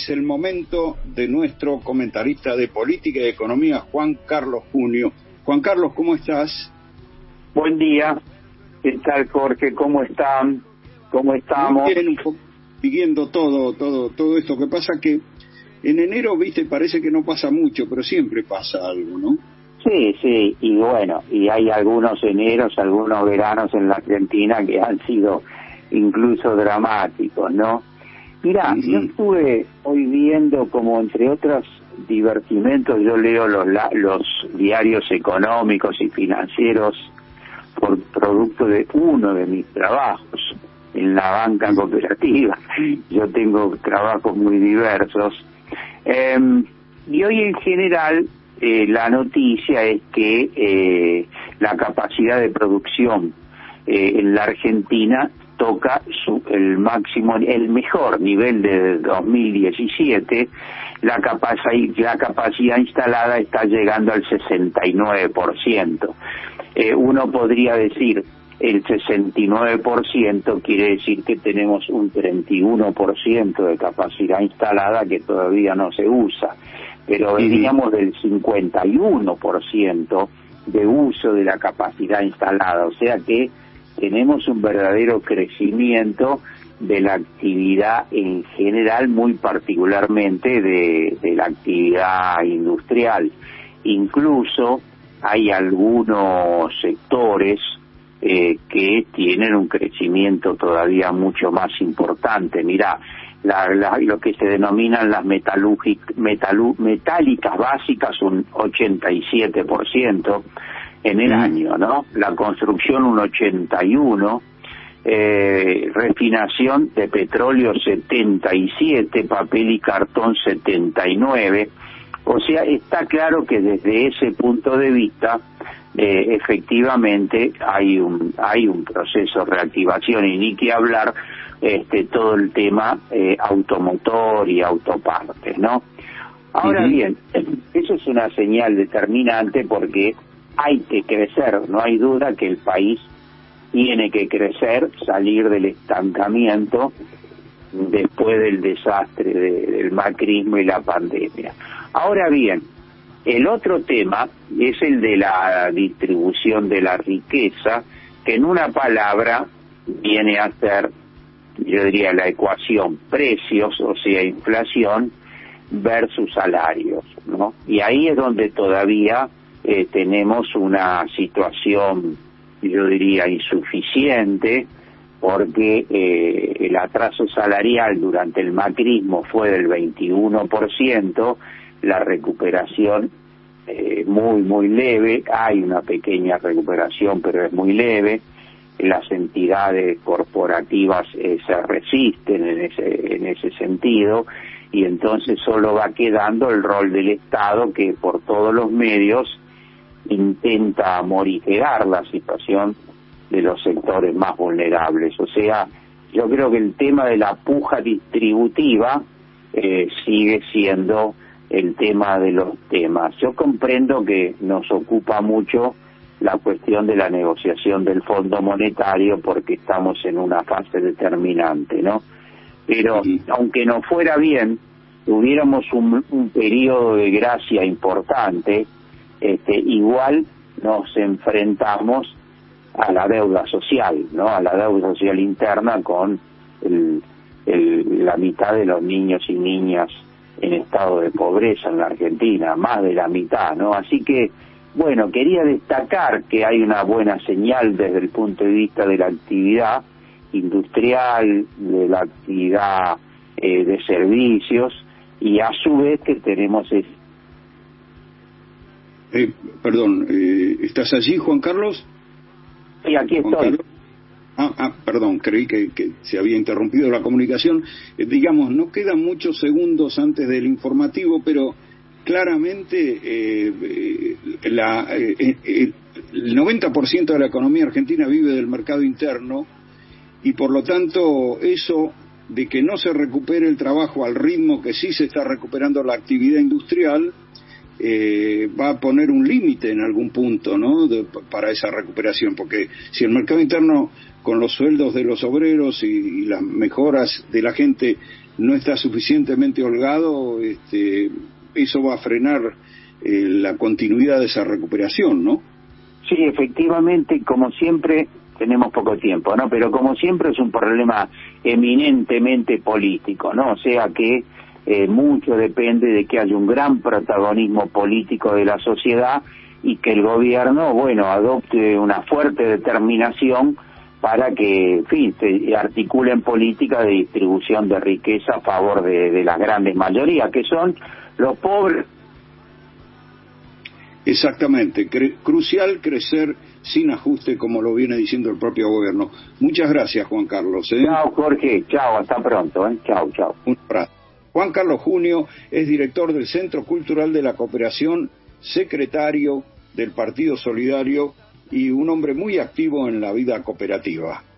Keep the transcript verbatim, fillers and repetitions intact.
es el momento de nuestro comentarista de política y economía, Juan Carlos Junio. Juan Carlos, ¿cómo estás? Buen día. ¿Qué tal, Jorge? ¿Cómo están? ¿Cómo estamos? Muy bien, un poco siguiendo todo, todo, todo esto que pasa, que en enero, viste, parece que no pasa mucho, pero siempre pasa algo, ¿no? Sí, sí, y bueno, y hay algunos eneros, algunos veranos en la Argentina que han sido incluso dramáticos, ¿no? Mirá, uh-huh. Yo estuve hoy viendo, como entre otros divertimentos, yo leo los, los diarios económicos y financieros por producto de uno de mis trabajos en la banca cooperativa. Yo tengo trabajos muy diversos. Eh, y hoy en general eh, la noticia es que eh, la capacidad de producción eh, en la Argentina toca su, el máximo, el mejor nivel de dos mil diecisiete. La capacidad, la capacidad instalada está llegando al sesenta y nueve por ciento. Eh, uno podría decir, el sesenta y nueve por ciento quiere decir que tenemos un treinta y uno por ciento de capacidad instalada que todavía no se usa, pero veníamos del cincuenta y uno por ciento de uso de la capacidad instalada, o sea que tenemos un verdadero crecimiento de la actividad en general, muy particularmente de, de la actividad industrial. Incluso hay algunos sectores eh, que tienen un crecimiento todavía mucho más importante. Mirá, la, la, lo que se denominan las metalúgicas, metalú, metálicas básicas, un ochenta y siete por ciento en el mm. año, ¿no? La construcción un ochenta y uno por ciento, eh, refinación de petróleo setenta y siete por ciento, papel y cartón setenta y nueve por ciento. O sea, está claro que desde ese punto de vista, eh, efectivamente hay un hay un proceso de reactivación, y ni que hablar este todo el tema eh, automotor y autopartes, ¿no? Ahora uh-huh. bien, eso es una señal determinante porque hay que crecer, no hay duda que el país tiene que crecer, salir del estancamiento después del desastre de, del macrismo y la pandemia. Ahora bien, el otro tema es el de la distribución de la riqueza, que en una palabra viene a ser, yo diría, la ecuación precios, o sea, inflación versus salarios, ¿no? Y ahí es donde todavía eh, tenemos una situación, yo diría, insuficiente, porque eh, el atraso salarial durante el macrismo fue del veintiuno por ciento, la recuperación eh, muy, muy leve, hay una pequeña recuperación, pero es muy leve, las entidades corporativas eh, se resisten en ese, en ese sentido, y entonces solo va quedando el rol del Estado, que por todos los medios intenta morigerar la situación de los sectores más vulnerables. O sea, yo creo que el tema de la puja distributiva eh, sigue siendo el tema de los temas. Yo comprendo que nos ocupa mucho la cuestión de la negociación del Fondo Monetario porque estamos en una fase determinante, ¿no? Pero uh-huh. aunque no fuera bien, tuviéramos un, un periodo de gracia importante, este, igual nos enfrentamos a la deuda social, ¿no? A la deuda social interna con el, el, la mitad de los niños y niñas en estado de pobreza en la Argentina, más de la mitad, ¿no? Así que, bueno, quería destacar que hay una buena señal desde el punto de vista de la actividad industrial, de la actividad eh, de servicios, y a su vez que tenemos... Es... Eh, perdón, eh, ¿estás allí, Juan Carlos? Sí, aquí estoy. Ah, ah, perdón, creí que, que se había interrumpido la comunicación. Eh, digamos, no quedan muchos segundos antes del informativo, pero claramente eh, eh, la, eh, eh, el noventa por ciento de la economía argentina vive del mercado interno, y por lo tanto eso de que no se recupere el trabajo al ritmo que sí se está recuperando la actividad industrial, Eh, va a poner un límite en algún punto, ¿no? De, para esa recuperación, porque si el mercado interno, con los sueldos de los obreros y, y las mejoras de la gente, no está suficientemente holgado, este, eso va a frenar eh, la continuidad de esa recuperación, ¿no? Sí, efectivamente, como siempre, tenemos poco tiempo, ¿no? Pero como siempre es un problema eminentemente político, ¿no? O sea que eh, mucho depende de que haya un gran protagonismo político de la sociedad y que el gobierno, bueno, adopte una fuerte determinación para que, en fin, se articulen políticas de distribución de riqueza a favor de, de las grandes mayorías, que son los pobres. Exactamente, Cre- crucial crecer sin ajuste, como lo viene diciendo el propio gobierno. Muchas gracias, Juan Carlos. ¿eh? Chao, Jorge, chao, hasta pronto, ¿eh? Chao, chao. Un abrazo. Juan Carlos Junio es director del Centro Cultural de la Cooperación, secretario del Partido Solidario y un hombre muy activo en la vida cooperativa.